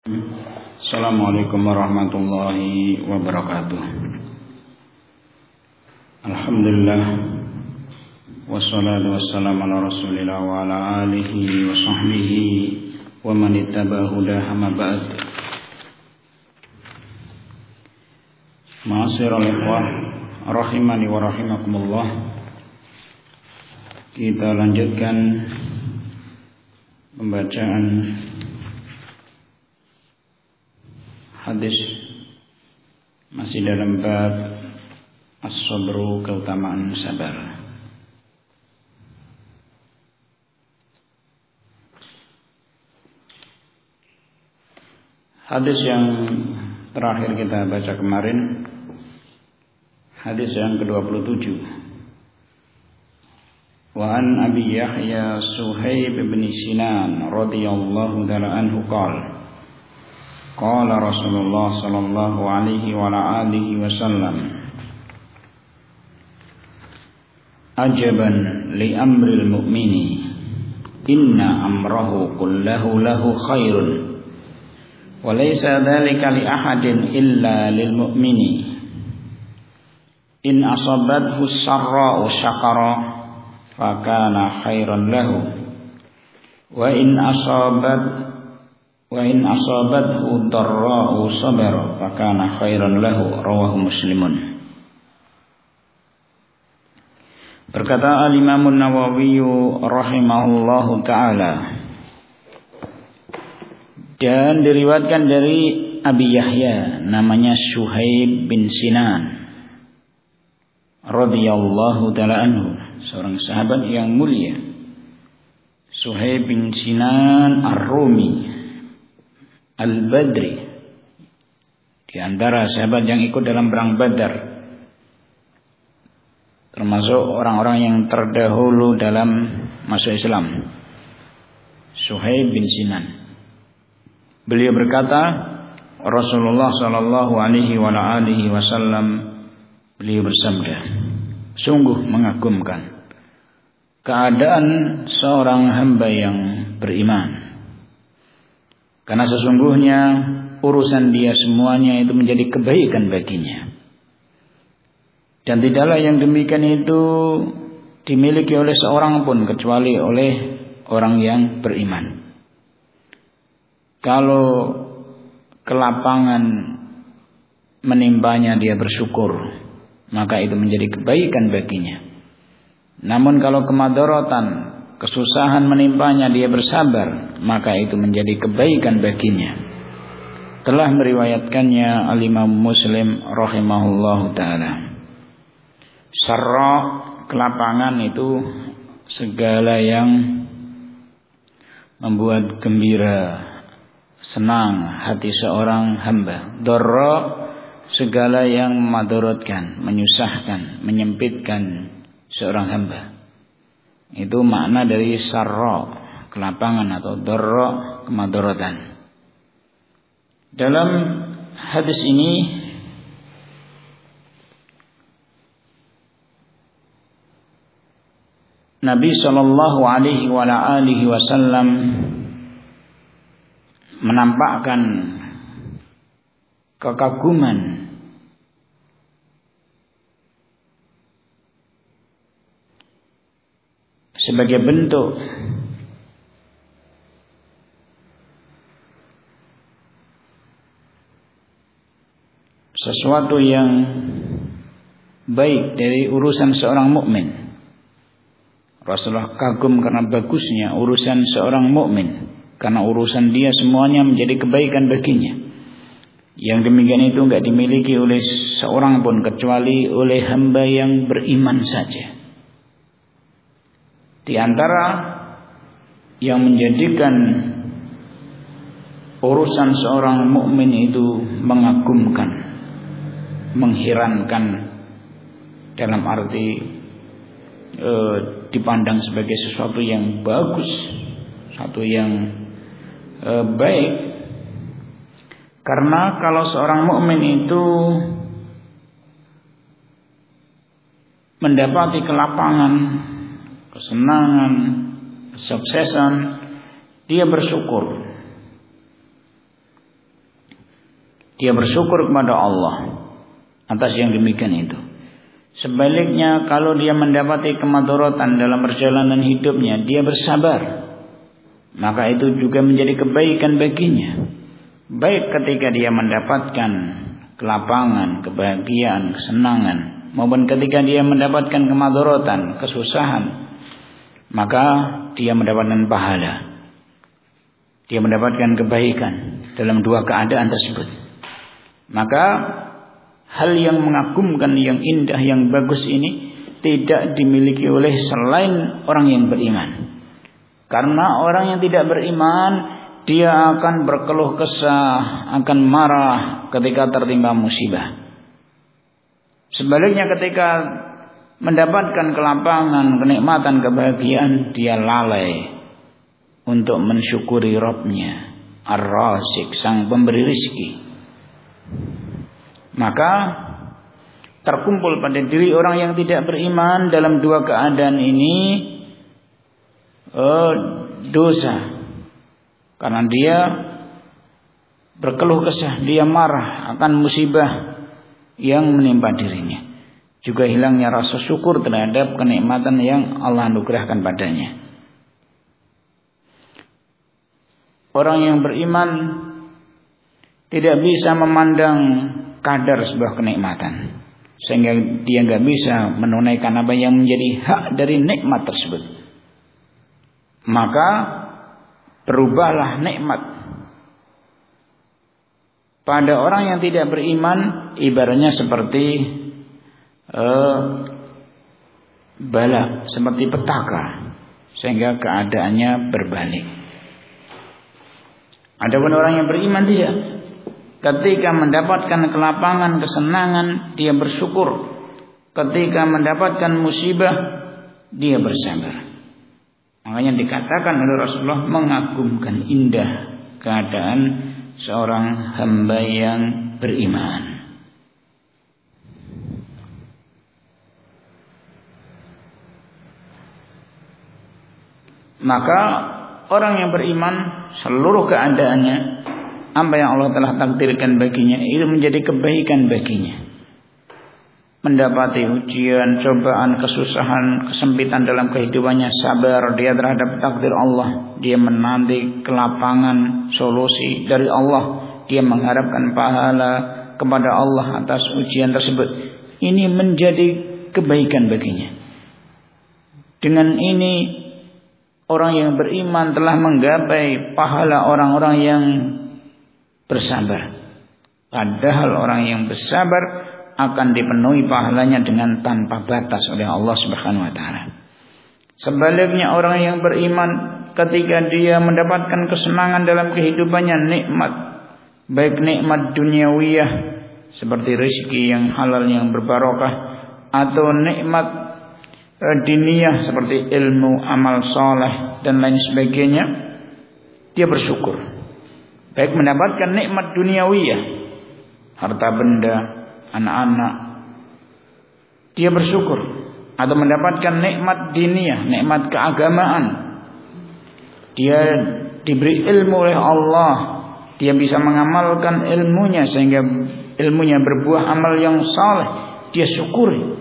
Assalamualaikum warahmatullahi wabarakatuh. Alhamdulillah, wassalatu wassalamu ala rasulillah wa ala alihi wa sahbihi wa man ittaba hudahu amma ba'd. Ma'asyiral ikhwah rahimani wa rahimakumullah. Kita lanjutkan pembacaan hadis masih dalam bab as-sabru, keutamaan sabar. Hadis yang terakhir kita baca kemarin, hadis yang ke-27. Wa an Abi Yahya Suhaib bin Sinan radhiyallahu ta'ala anhu qala qala Rasulullah sallallahu alaihi wa alihi wasallam ajaban li amril mu'mini inna amrahu kullahu lahu khairun wa laysa dhalika li ahadin illa lil mu'mini in asabathu sarra'u syakara fakana khairan lahu wa in asabathu darra'u sabara fakana khairan lahu, rawahu Muslimun. Berkata al-Imam an-Nawawi rahimahullahu ta'ala, dan diriwayatkan dari Abi Yahya namanya Suhaib bin Sinan radhiyallahu ta'ala anhu, seorang sahabat yang mulia. Suhaib bin Sinan Ar-Rumi Al-Badri, di antara sahabat yang ikut dalam perang Badar, termasuk orang-orang yang terdahulu dalam masuk Islam. Suhaib bin Sinan, beliau berkata, Rasulullah sallallahu alaihi wa alihi wasallam, beliau bersabda, sungguh mengagumkan keadaan seorang hamba yang beriman, karena sesungguhnya urusan dia semuanya itu menjadi kebaikan baginya. Dan tidaklah yang demikian itu dimiliki oleh seorang pun kecuali oleh orang yang beriman. Kalau kelapangan menimpanya dia bersyukur, maka itu menjadi kebaikan baginya. Namun kalau kemadharatan, kesusahan menimpanya dia bersabar, maka itu menjadi kebaikan baginya. Telah meriwayatkannya al-Imam Muslim rahimahullahu ta'ala. Sarra, kelapangan itu segala yang membuat gembira, senang hati seorang hamba. Darra, segala yang memadaratkan, menyusahkan, menyempitkan seorang hamba. Itu makna dari sarra, kelapangan, atau darra, kemadaratan. Dalam hadis ini Nabi sallallahu alaihi wa alihi wasallam menampakkan kekaguman sebagai bentuk sesuatu yang baik dari urusan seorang mukmin. Rasulullah kagum karena bagusnya urusan seorang mukmin, karena urusan dia semuanya menjadi kebaikan baginya. Yang demikian itu enggak dimiliki oleh seorang pun kecuali oleh hamba yang beriman saja. Di antara yang menjadikan urusan seorang mukmin itu mengagumkan, mengherankan, dalam arti dipandang sebagai sesuatu yang bagus, sesuatu yang baik. Karena kalau seorang mukmin itu mendapati kelapangan, kesenangan, kesuksesan, dia bersyukur. Dia bersyukur kepada Allah atas yang demikian itu. Sebaliknya, kalau dia mendapati kemadharatan dalam perjalanan hidupnya, dia bersabar, maka itu juga menjadi kebaikan baginya. Baik ketika dia mendapatkan kelapangan, kebahagiaan, kesenangan, maupun ketika dia mendapatkan kemadharatan, kesusahan, maka dia mendapatkan pahala. Dia mendapatkan kebaikan dalam dua keadaan tersebut. Maka hal yang mengagumkan, yang indah, yang bagus ini tidak dimiliki oleh selain orang yang beriman. Karena orang yang tidak beriman, dia akan berkeluh kesah, akan marah ketika tertimpa musibah. Sebaliknya, ketika mendapatkan kelapangan, kenikmatan, kebahagiaan, dia lalai untuk mensyukuri Rabb-Nya, Ar-Razik, sang pemberi rizki. Maka terkumpul pada diri orang yang tidak beriman dalam dua keadaan ini dosa. Karena dia berkeluh kesah, dia marah akan musibah yang menimpa dirinya. Juga hilangnya rasa syukur terhadap kenikmatan yang Allah anugerahkan padanya. Orang yang beriman tidak bisa memandang kadar sebuah kenikmatan, sehingga dia nggak bisa menunaikan apa yang menjadi hak dari nikmat tersebut. Maka berubahlah nikmat pada orang yang tidak beriman, ibaratnya seperti bala, seperti petaka, sehingga keadaannya berbalik. Adapun orang yang beriman tidak. Ketika mendapatkan kelapangan, kesenangan, dia bersyukur. Ketika mendapatkan musibah, dia bersabar. Makanya dikatakan oleh Rasulullah, mengagumkan indah keadaan seorang hamba yang beriman. Maka orang yang beriman, seluruh keadaannya, apa yang Allah telah takdirkan baginya, itu menjadi kebaikan baginya. Mendapati ujian, cobaan, kesusahan, kesempitan dalam kehidupannya, sabar dia terhadap takdir Allah. Dia menanti kelapangan, solusi dari Allah. Dia mengharapkan pahala kepada Allah atas ujian tersebut. Ini menjadi kebaikan baginya. Dengan ini, orang yang beriman telah menggapai pahala orang-orang yang bersabar. Padahal orang yang bersabar akan dipenuhi pahalanya dengan tanpa batas oleh Allah Subhanahu wa taala. Sebaliknya, orang yang beriman ketika dia mendapatkan kesenangan dalam kehidupannya, nikmat, baik nikmat duniawiyah seperti rezeki yang halal yang berbarokah, atau nikmat diniyah seperti ilmu, amal saleh dan lain sebagainya, dia bersyukur. Baik mendapatkan nikmat duniawiyah, harta benda, anak-anak, dia bersyukur. Atau mendapatkan nikmat diniyah, nikmat keagamaan, dia diberi ilmu oleh Allah, dia bisa mengamalkan ilmunya sehingga ilmunya berbuah amal yang saleh, dia syukuri.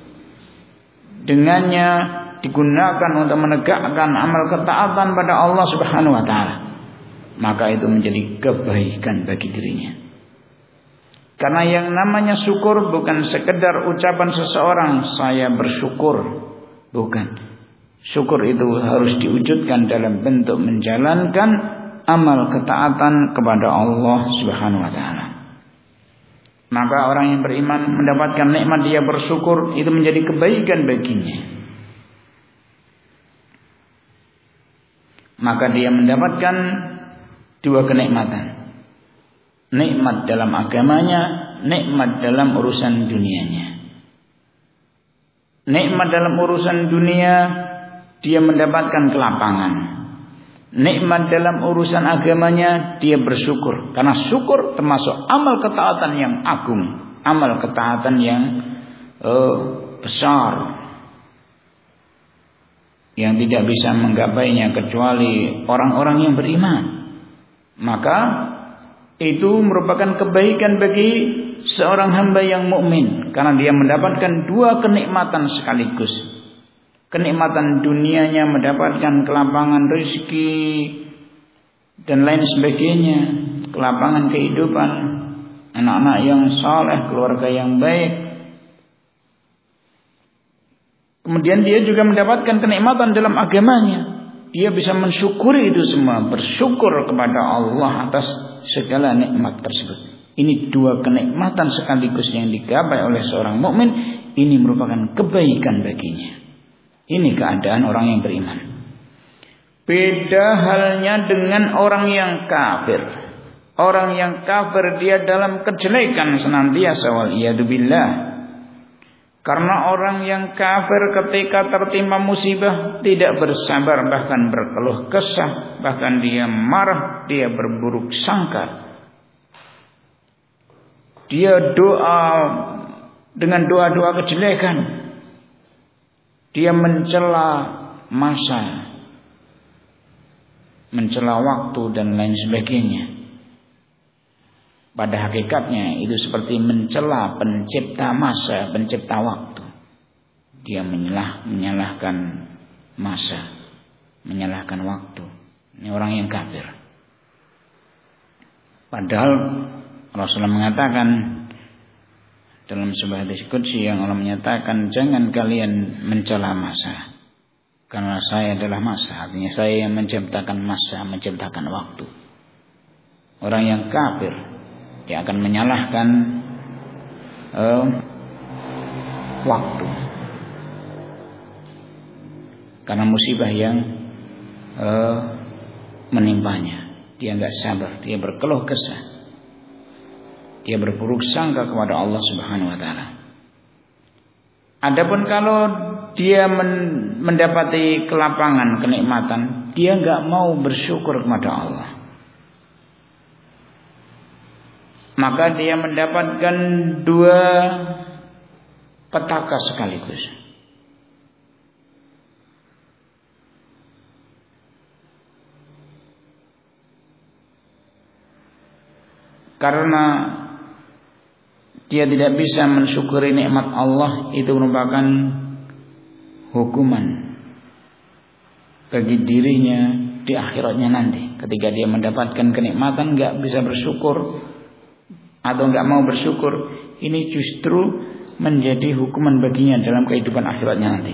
Dengannya digunakan untuk menegakkan amal ketaatan pada Allah Subhanahu wa taala, maka itu menjadi kebaikan bagi dirinya. Karena yang namanya syukur bukan sekedar ucapan seseorang, saya bersyukur. Bukan. Syukur itu harus diwujudkan dalam bentuk menjalankan amal ketaatan kepada Allah Subhanahu wa taala. Maka orang yang beriman mendapatkan nikmat, dia bersyukur, itu menjadi kebaikan baginya. Maka dia mendapatkan dua kenikmatan. Nikmat dalam agamanya, nikmat dalam urusan dunianya. Nikmat dalam urusan dunia, dia mendapatkan kelapangan. Nikmat dalam urusan agamanya, dia bersyukur. Karena syukur termasuk amal ketaatan yang agung, amal ketaatan yang besar, yang tidak bisa menggapainya kecuali orang-orang yang beriman. Maka itu merupakan kebaikan bagi seorang hamba yang mukmin karena dia mendapatkan dua kenikmatan sekaligus. Kenikmatan dunianya mendapatkan kelapangan rezeki dan lain sebagainya, kelapangan kehidupan, anak-anak yang saleh, keluarga yang baik. Kemudian dia juga mendapatkan kenikmatan dalam agamanya. Dia bisa mensyukuri itu semua, bersyukur kepada Allah atas segala nikmat tersebut. Ini dua kenikmatan sekaligus yang digapai oleh seorang mukmin. Ini merupakan kebaikan baginya. Ini keadaan orang yang beriman. Beda halnya dengan orang yang kafir. Orang yang kafir dia dalam kejelekan senantiasa, waliyadzubillah. Karena orang yang kafir ketika tertimpa musibah tidak bersabar, bahkan berkeluh kesah, bahkan dia marah, dia berburuk sangka. Dia doa dengan doa-doa kejelekan. Dia mencela masa, mencela waktu dan lain sebagainya. Pada hakikatnya itu seperti mencela pencipta masa, pencipta waktu. Dia menyalahkan masa, menyalahkan waktu. Ini orang yang kafir. Padahal Rasulullah mengatakan dalam sebuah hadis qudsi yang Allah menyatakan, jangan kalian mencela masa, karena saya adalah masa. Artinya saya yang menciptakan masa, menciptakan waktu. Orang yang kafir dia akan menyalahkan waktu karena musibah yang menimpanya. Dia enggak sabar, dia berkeluh kesah, dia berburuk sangka kepada Allah Subhanahu wa taala. Adapun kalau dia mendapati kelapangan, kenikmatan, dia enggak mau bersyukur kepada Allah, maka dia mendapatkan dua petaka sekaligus. Karena dia tidak bisa mensyukuri nikmat Allah, itu merupakan hukuman bagi dirinya di akhiratnya nanti. Ketika dia mendapatkan kenikmatan enggak bisa bersyukur atau enggak mau bersyukur, ini justru menjadi hukuman baginya dalam kehidupan akhiratnya nanti.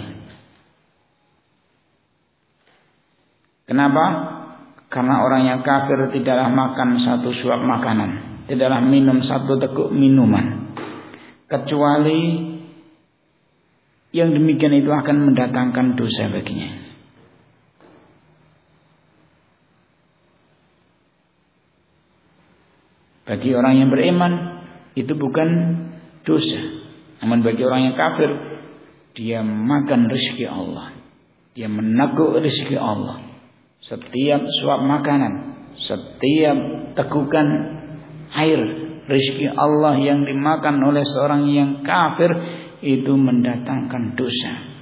Kenapa? Karena orang yang kafir tidaklah makan satu suap makanan, tidaklah minum satu teguk minuman, kecuali yang demikian itu akan mendatangkan dosa baginya. Bagi orang yang beriman itu bukan dosa. Namun bagi orang yang kafir, dia makan rezeki Allah, dia meneguk rezeki Allah. Setiap suap makanan, setiap tegukan air, rezeki Allah yang dimakan oleh seorang yang kafir itu mendatangkan dosa.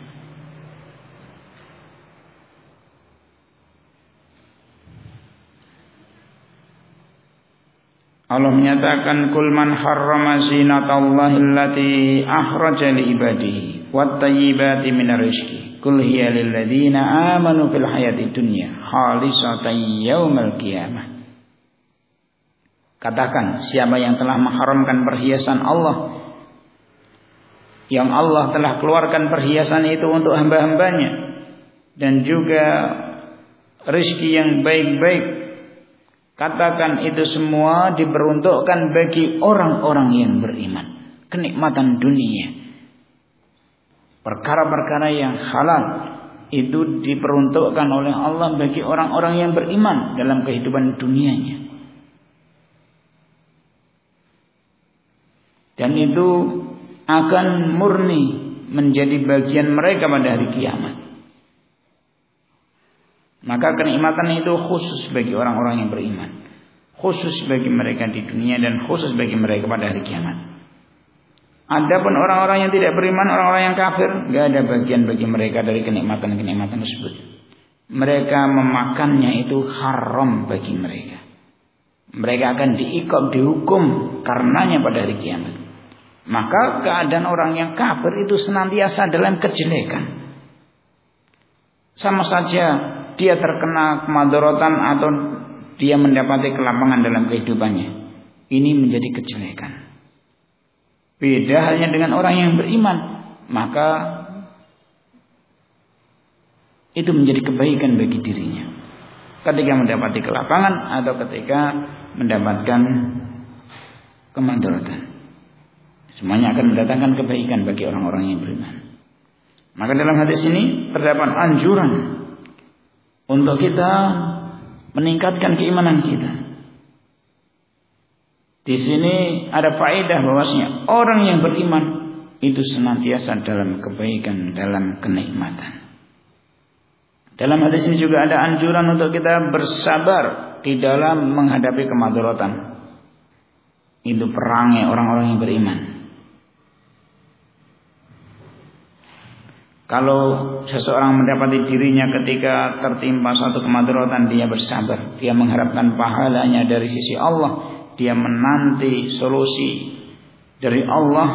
Allah menyatakan, kul man harrama zinatallahi allati akhraja li ibadihi wat tayyibati minar rizqi kul hiya lil ladzina amanu fil hayati dunya khalisatan yaumal qiyamah. Katakan, siapa yang telah mengharamkan perhiasan Allah, yang Allah telah keluarkan perhiasan itu untuk hamba-hambanya, dan juga rezeki yang baik-baik, katakan itu semua diperuntukkan bagi orang-orang yang beriman. Kenikmatan dunia, perkara-perkara yang halal itu diperuntukkan oleh Allah bagi orang-orang yang beriman dalam kehidupan dunianya. Dan itu akan murni menjadi bagian mereka pada hari kiamat. Maka kenikmatan itu khusus bagi orang-orang yang beriman, khusus bagi mereka di dunia dan khusus bagi mereka pada hari kiamat. Adapun orang-orang yang tidak beriman, orang-orang yang kafir, tidak ada bagian bagi mereka dari kenikmatan-kenikmatan tersebut. Mereka memakannya itu haram bagi mereka. Mereka akan dihukum karenanya pada hari kiamat. Maka keadaan orang yang kafir itu senantiasa dalam kejelekan. Sama saja dia terkena kemadharatan atau dia mendapati kelapangan dalam kehidupannya. Ini menjadi kejelekan. Beda halnya dengan orang yang beriman, maka itu menjadi kebaikan bagi dirinya. Ketika mendapati kelapangan atau ketika mendapatkan kemadharatan. Semuanya akan mendatangkan kebaikan bagi orang-orang yang beriman. Maka dalam hadis ini terdapat anjuran untuk kita meningkatkan keimanan kita. Di sini ada faedah bahwasanya orang yang beriman itu senantiasa dalam kebaikan, dalam kenikmatan. Dalam hadis ini juga ada anjuran untuk kita bersabar di dalam menghadapi kemadharatan. Itu perangnya orang-orang yang beriman. Kalau seseorang mendapati dirinya ketika tertimpa suatu kemadharatan, dia bersabar, dia mengharapkan pahalanya dari sisi Allah, dia menanti solusi dari Allah,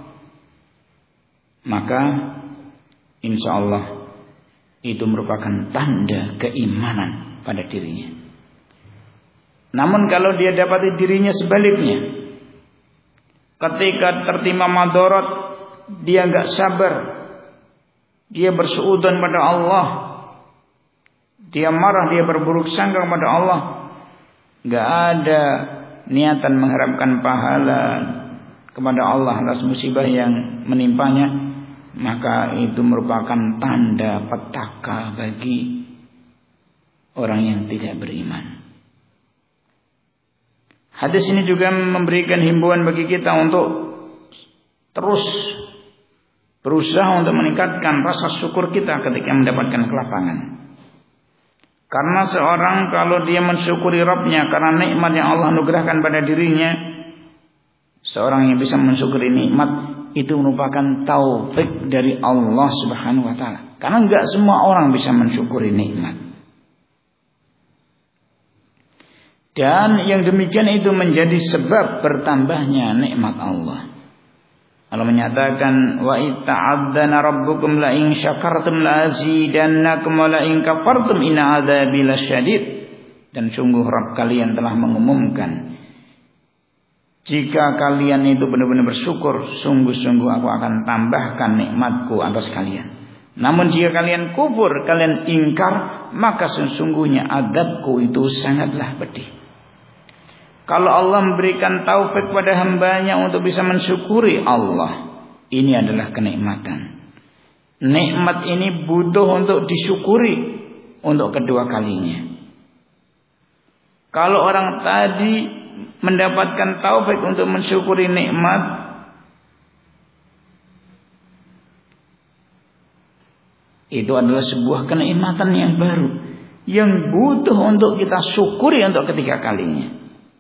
maka insya Allah itu merupakan tanda keimanan pada dirinya. Namun kalau dia dapati dirinya sebaliknya, ketika tertimpa madharat dia enggak sabar, dia bersuudzon pada Allah, dia marah, dia berburuk sangka kepada Allah, enggak ada niatan mengharapkan pahala kepada Allah atas musibah yang menimpanya, maka itu merupakan tanda petaka bagi orang yang tidak beriman. Hadis ini juga memberikan himbauan bagi kita untuk terus berusaha untuk meningkatkan rasa syukur kita ketika mendapatkan kelapangan. Karena seorang kalau dia mensyukuri Rabbnya karena nikmat yang Allah anugerahkan pada dirinya, seorang yang bisa mensyukuri nikmat itu merupakan taufik dari Allah Subhanahu wa taala. Karena enggak semua orang bisa mensyukuri nikmat. Dan yang demikian itu menjadi sebab bertambahnya nikmat Allah. Allah menyatakan wa itta'adzana rabbukum la in syakartum la azidannakum wa la in kafartum inna adzabi lasyadid. Dan sungguh Rabb kalian telah mengumumkan, jika kalian itu benar-benar bersyukur, sungguh-sungguh aku akan tambahkan nikmatku atas kalian. Namun jika kalian kufur, kalian ingkar, maka sesungguhnya azabku itu sangatlah pedih. Kalau Allah memberikan taufik pada hambanya untuk bisa mensyukuri Allah, ini adalah kenikmatan. Nikmat ini butuh untuk disyukuri untuk kedua kalinya. Kalau orang tadi mendapatkan taufik untuk mensyukuri nikmat, itu adalah sebuah kenikmatan yang baru, yang butuh untuk kita syukuri untuk ketiga kalinya.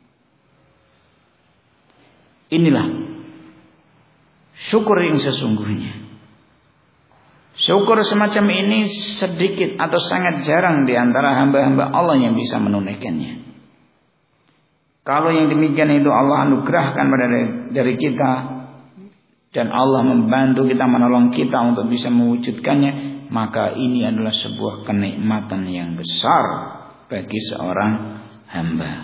Inilah syukur yang sesungguhnya. Syukur semacam ini sedikit atau sangat jarang di antara hamba-hamba Allah yang bisa menunaikannya. Kalau yang demikian itu Allah anugerahkan pada dari kita, dan Allah membantu kita, menolong kita untuk bisa mewujudkannya, maka ini adalah sebuah kenikmatan yang besar bagi seorang hamba.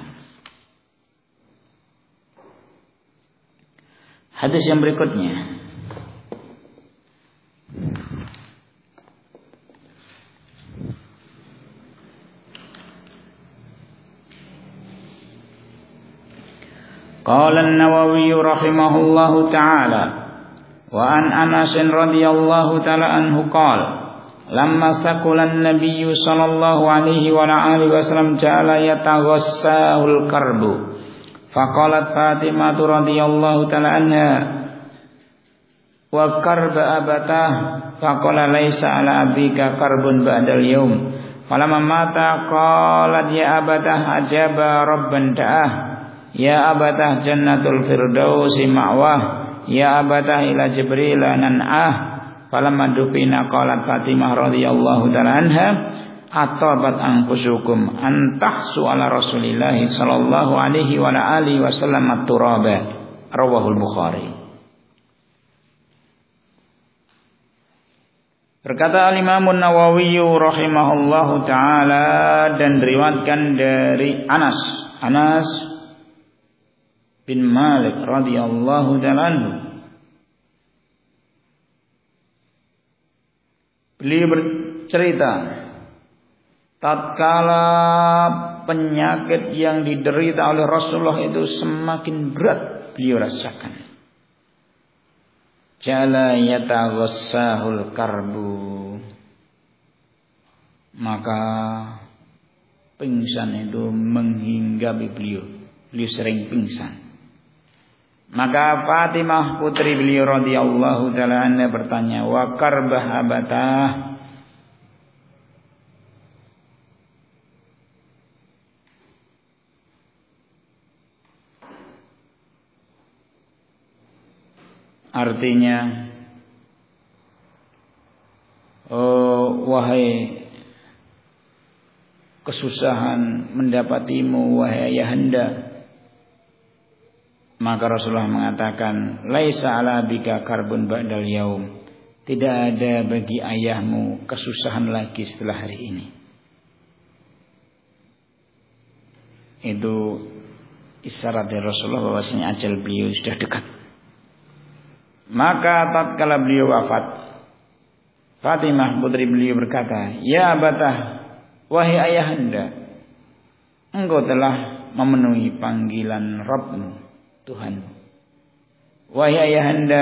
Hadis yang berikutnya, qala an-Nawawi rahimahullahu ta'ala wa an Anas radhiyallahu ta'ala anhu qala lamma saqala an-nabiy sallallahu alaihi wa alihi wasallam ja'ala yataghassahul karbu faqalat Fatimah radhiyallahu ta'ala anha wa karba abatah faqala laisa ala abika karbun ba'dal yaum falamma mata qalat ya abatah ajaba rabban da'ah ya abatah jannatul firdausi ma'wah ya abatah ila jibril nan'ah falamma dufina qalat Fatimah radhiyallahu ta'ala anha atabat anfusukum an tahsu ala Rasulillah sallallahu alaihi wa alihi wasallam at-turaba. Rawahul Bukhari. Berkata Al-Imam An-Nawawi rahimahullahu taala dan diriwayatkan dari Anas bin Malik radhiyallahu taala anhu. Beliau bercerita, tatkala penyakit yang diderita oleh Rasulullah itu semakin berat beliau rasakan. Jala yataghassahul karbu, maka pingsan itu menghinggapi beliau. Beliau sering pingsan. Maka Fatimah putri beliau radhiyallahu taala anha bertanya, wa karbah abatah, artinya, wahai kesusahan mendapatimu wahai ayahanda. Maka Rasulullah mengatakan, laisa ala bika karbun ba'dal yaum, tidak ada bagi ayahmu kesusahan lagi setelah hari ini. Itu isyarat dari Rasulullah bahwasanya ajal beliau sudah dekat. Maka tatkala beliau wafat, Fatimah putri beliau berkata, ya abatah, wahai ayahanda, engkau telah memenuhi panggilan Rabbmu, Tuhanmu. Wahai ayahanda,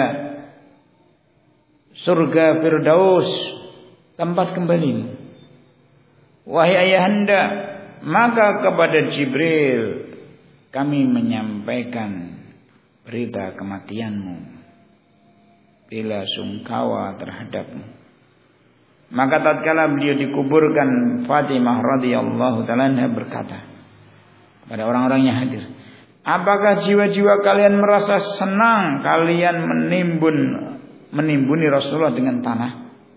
surga Firdaus tempat kembalimu. Wahai ayahanda, maka kepada Jibril kami menyampaikan berita kematianmu, bila sungkawa terhadapmu. Maka tatkala beliau dikuburkan, Fatimah radhiyallahu taala berkata kepada orang-orang yang hadir, apakah jiwa-jiwa kalian merasa senang kalian menimbuni Rasulullah dengan tanah?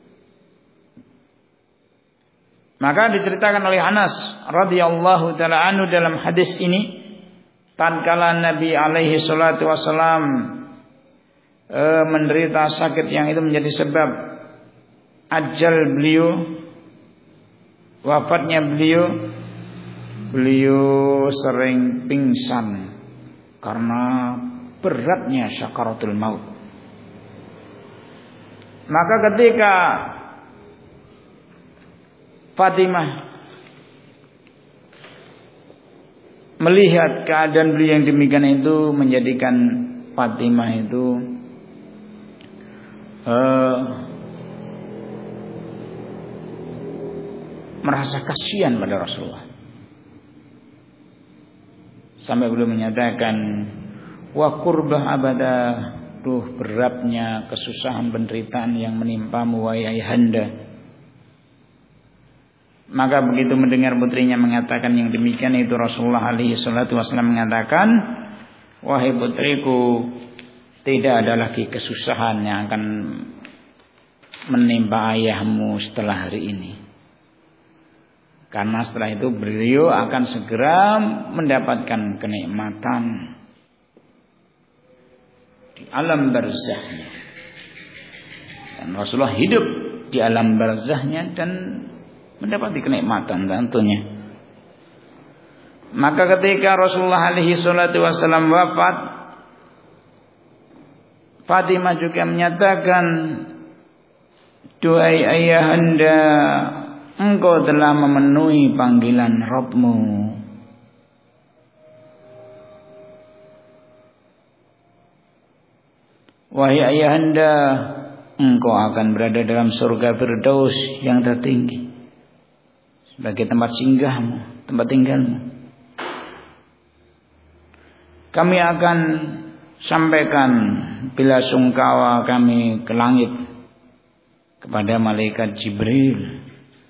Maka diceritakan oleh Anas radhiyallahu taala anhu dalam hadis ini, tatkala Nabi alaihi salatu wasalam menderita sakit yang itu menjadi sebab ajal beliau, wafatnya beliau sering pingsan karena beratnya sakaratul maut. Maka ketika Fatimah melihat keadaan beliau yang demikian itu, menjadikan Fatimah itu merasa kasihan pada Rasulullah. Sampai beliau menyatakan, wa kurbah abadah, duh beratnya kesusahan penderitaan yang menimpamu wahai ayahanda. Maka begitu mendengar putrinya mengatakan yang demikian itu, Rasulullah alaihi salatu wasallam mengatakan, wahai putriku, tidak ada lagi kesusahan yang akan menimpa ayahmu setelah hari ini. Karena setelah itu beliau akan segera mendapatkan kenikmatan di alam barzahnya. Dan Rasulullah hidup di alam barzahnya dan mendapati kenikmatan tentunya. Maka ketika Rasulullah alaihi salatu wasallam wafat, Fatimah juga menyatakan, duhai ayahanda, engkau telah memenuhi panggilan Rabbmu. Wahai ayahanda, engkau akan berada dalam surga Firdaus yang tertinggi sebagai tempat singgahmu, tempat tinggalmu. Kami akan sampaikan bila sungkawa kami ke langit kepada malaikat Jibril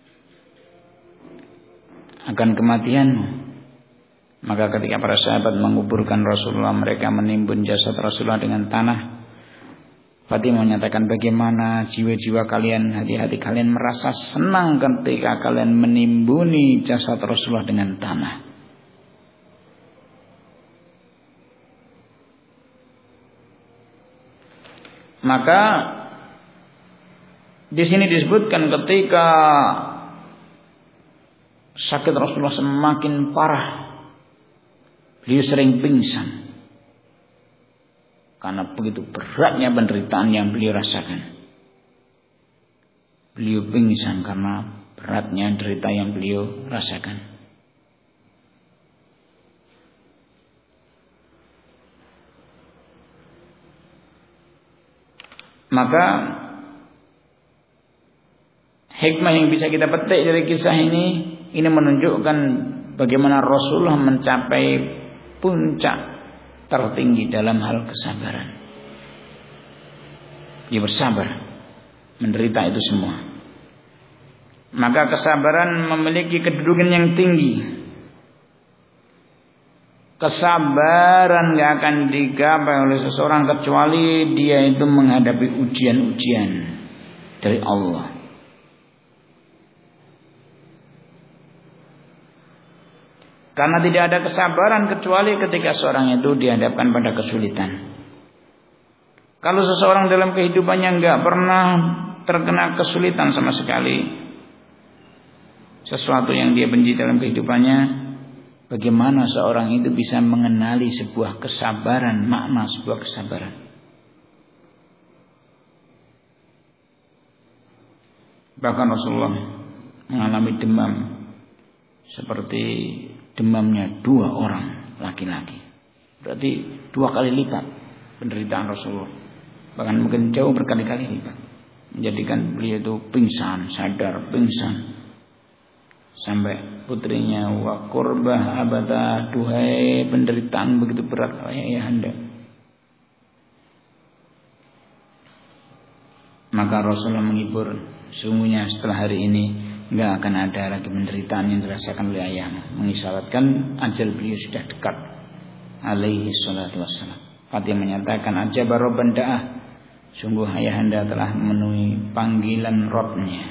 akan kematianmu. Maka ketika para sahabat menguburkan Rasulullah, mereka menimbun jasad Rasulullah dengan tanah. Fatimah menyatakan, bagaimana jiwa-jiwa kalian, hati-hati kalian merasa senang ketika kalian menimbuni jasad Rasulullah dengan tanah. Maka di sini disebutkan ketika sakit Rasulullah semakin parah, beliau sering pingsan karena begitu beratnya penderitaan yang beliau rasakan. Beliau pingsan karena beratnya derita yang beliau rasakan. Maka hikmah yang bisa kita petik dari kisah ini menunjukkan bagaimana Rasulullah mencapai puncak tertinggi dalam hal kesabaran. Dia bersabar menderita itu semua. Maka kesabaran memiliki kedudukan yang tinggi. Kesabaran gak akan digapai oleh seseorang kecuali dia itu menghadapi ujian-ujian dari Allah. Karena tidak ada kesabaran kecuali ketika seorang itu dihadapkan pada kesulitan. Kalau seseorang dalam kehidupannya gak pernah terkena kesulitan sama sekali, sesuatu yang dia benci dalam kehidupannya, bagaimana seorang itu bisa mengenali sebuah kesabaran, makna sebuah kesabaran. Bahkan Rasulullah mengalami demam seperti demamnya 2 orang laki-laki. Berarti 2 kali lipat penderitaan Rasulullah. Bahkan mungkin jauh berkali-kali lipat. Menjadikan beliau itu pingsan, sadar, pingsan. Sampai putrinya, wa qurbah abada, duhai penderitaan begitu berat ayahanda. Maka Rasulullah menghibur, sungguhnya setelah hari ini enggak akan ada lagi penderitaan yang dirasakan oleh ayahmu. Mengisyaratkan ajal beliau sudah dekat. Alaihi salatu wassalam. Fatimah menyatakan, ajaba rabban da'ah, sungguh ayahanda telah memenuhi panggilan Rabbnya.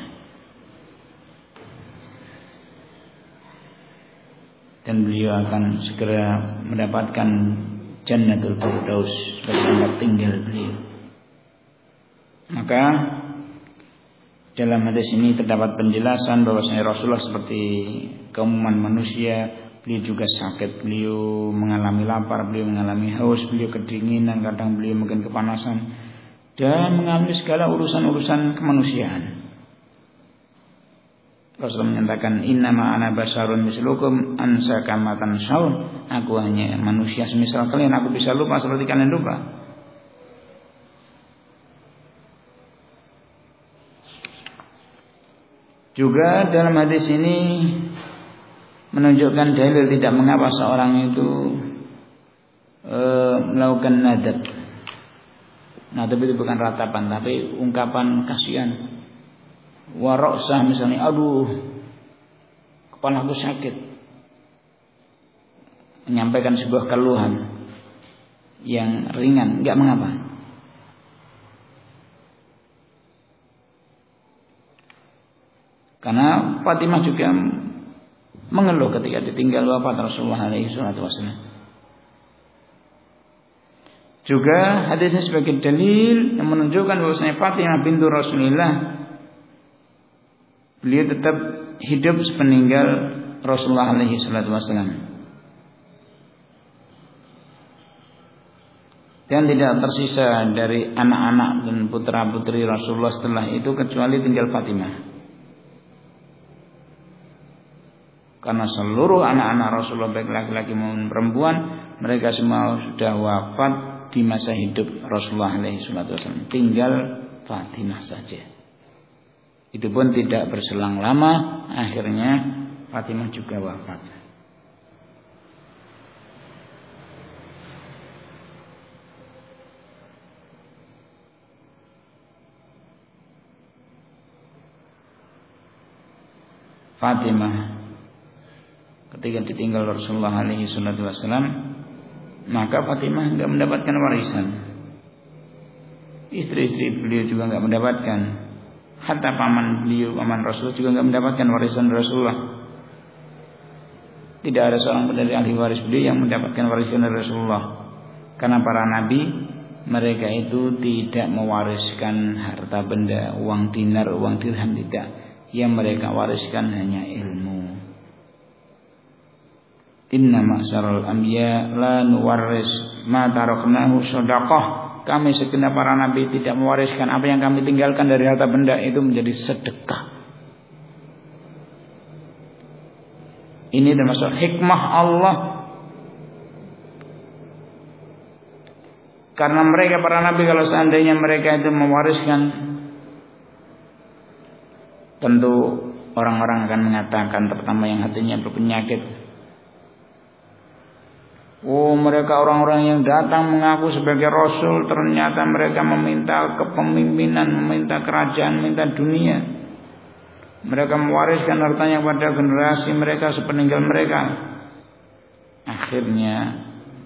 Dan beliau akan segera mendapatkan Jannatul Firdaus sebagai tempat tinggal beliau. Maka dalam hadis ini terdapat penjelasan bahwasanya Rasulullah seperti keumuman manusia, beliau juga sakit, beliau mengalami lapar, beliau mengalami haus, beliau kedinginan, kadang beliau mungkin kepanasan, dan mengalami segala urusan-urusan kemanusiaan. Rasulullah menyatakan, innama ana basarun mislukum ansa kama tanshaun. Aku hanya manusia semisal kalian, aku bisa lupa seperti kalian lupa. Juga dalam hadis ini menunjukkan dalil tidak mengapa seorang itu melakukan nadab. Nadab itu bukan ratapan, tapi ungkapan kasihan. Waroksah misalnya, aduh kepala aku sakit, menyampaikan sebuah keluhan yang ringan, enggak mengapa. Karena Fatimah juga mengeluh ketika ditinggal wafat Rasulullah alaihi wasallam. Juga hadisnya sebagai dalil yang menunjukkan bahwasanya Fatimah bintu Rasulullah, beliau tetap hidup sepeninggal Rasulullah alaihi wasallam. Dan tidak tersisa dari anak-anak dan putra-putri Rasulullah setelah itu kecuali tinggal Fatimah. Karena seluruh anak-anak Rasulullah baik laki-laki maupun perempuan, mereka semua sudah wafat di masa hidup Rasulullah alaihi wasallam. Tinggal Fatimah saja. Itu pun tidak berselang lama, akhirnya Fatimah juga wafat. Fatimah ketika ditinggal Rasulullah alaihi wasallam, maka Fatimah tidak mendapatkan warisan. Istri-istri beliau juga enggak mendapatkan. Hatta paman beliau, paman Rasul juga enggak mendapatkan warisan Rasulullah. Tidak ada seorang pun dari ahli waris beliau yang mendapatkan warisan dari Rasulullah. Karena para nabi mereka itu tidak mewariskan harta benda, uang dinar, uang dirham, tidak. Yang mereka wariskan hanya ilmu. Inna ma'syaral anbiya la nuwarris ma taraknahu shadaqah. Kami segenap para nabi tidak mewariskan apa yang kami tinggalkan dari harta benda itu menjadi sedekah. Ini termasuk hikmah Allah. Karena mereka para nabi kalau seandainya mereka itu mewariskan, tentu orang-orang akan mengatakan, terutama yang hatinya berpenyakit, oh mereka orang-orang yang datang mengaku sebagai Rasul, ternyata mereka meminta kepemimpinan, meminta kerajaan, meminta dunia. Mereka mewariskan hartanya pada generasi mereka sepeninggal mereka. Akhirnya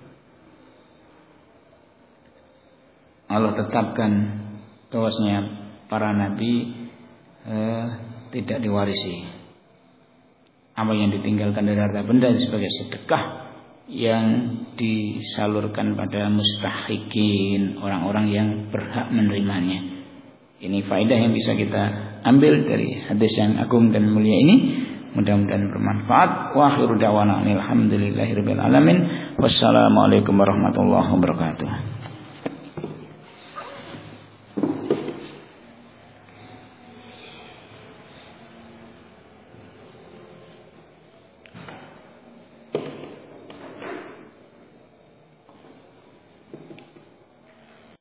Allah tetapkan bahwasanya para nabi tidak diwarisi apa yang ditinggalkan dari harta benda sebagai sedekah yang disalurkan pada mustahikin, orang-orang yang berhak menerimanya. Ini faedah yang bisa kita ambil dari hadis yang agung dan mulia ini. Mudah-mudahan bermanfaat. Wa akhiru da'wana alhamdulillahirabbil alamin. Wassalamualaikum warahmatullahi wabarakatuh.